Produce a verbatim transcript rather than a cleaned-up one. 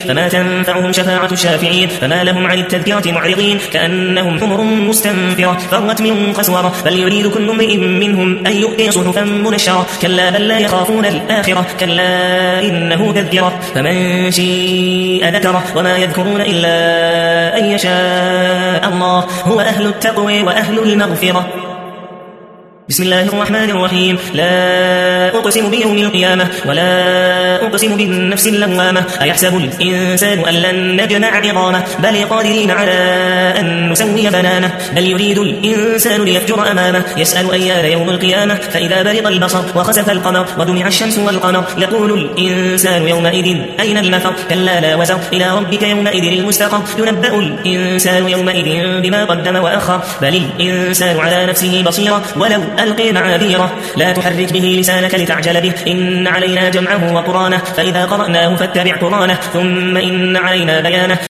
فما تنفعهم شفاعة الشافعين فما لهم عن التذكرة معرضين كأنهم حمر مستنفرة فرت من قسورة بل يريد كل امرئ منهم أن يؤتي صحفا منشرة كلا بل لا يخافون الآخرة كلا إنه تذكرة فمن شيء ذكره وما يذكرون إلا أن يشاء الله هو أهل التقوى وأهل المغفرة. بسم الله الرحمن الرحيم لا أقسم بيوم القيامة ولا أقسم بالنفس اللوامة أيحسب الإنسان أن لن نجمع عظامه بل قادرين على أن نسوي بنانه بل يريد الإنسان ليفجر أمامه يسأل أيان يوم القيامة فإذا برق البصر وخسف القمر ودمع الشمس والقمر يقول الإنسان يومئذ أين المفر كلا لا وزر إلى ربك يومئذ المستقر ينبأ الإنسان يومئذ بما قدم وأخر بل الإنسان على نفسه بصيرة ولو ألقي معاذيره لا تحرك به لسانك لتعجل به إن علينا جمعه وقرانه فإذا قرأناه فاتبع قرانه ثم إن علينا بيانه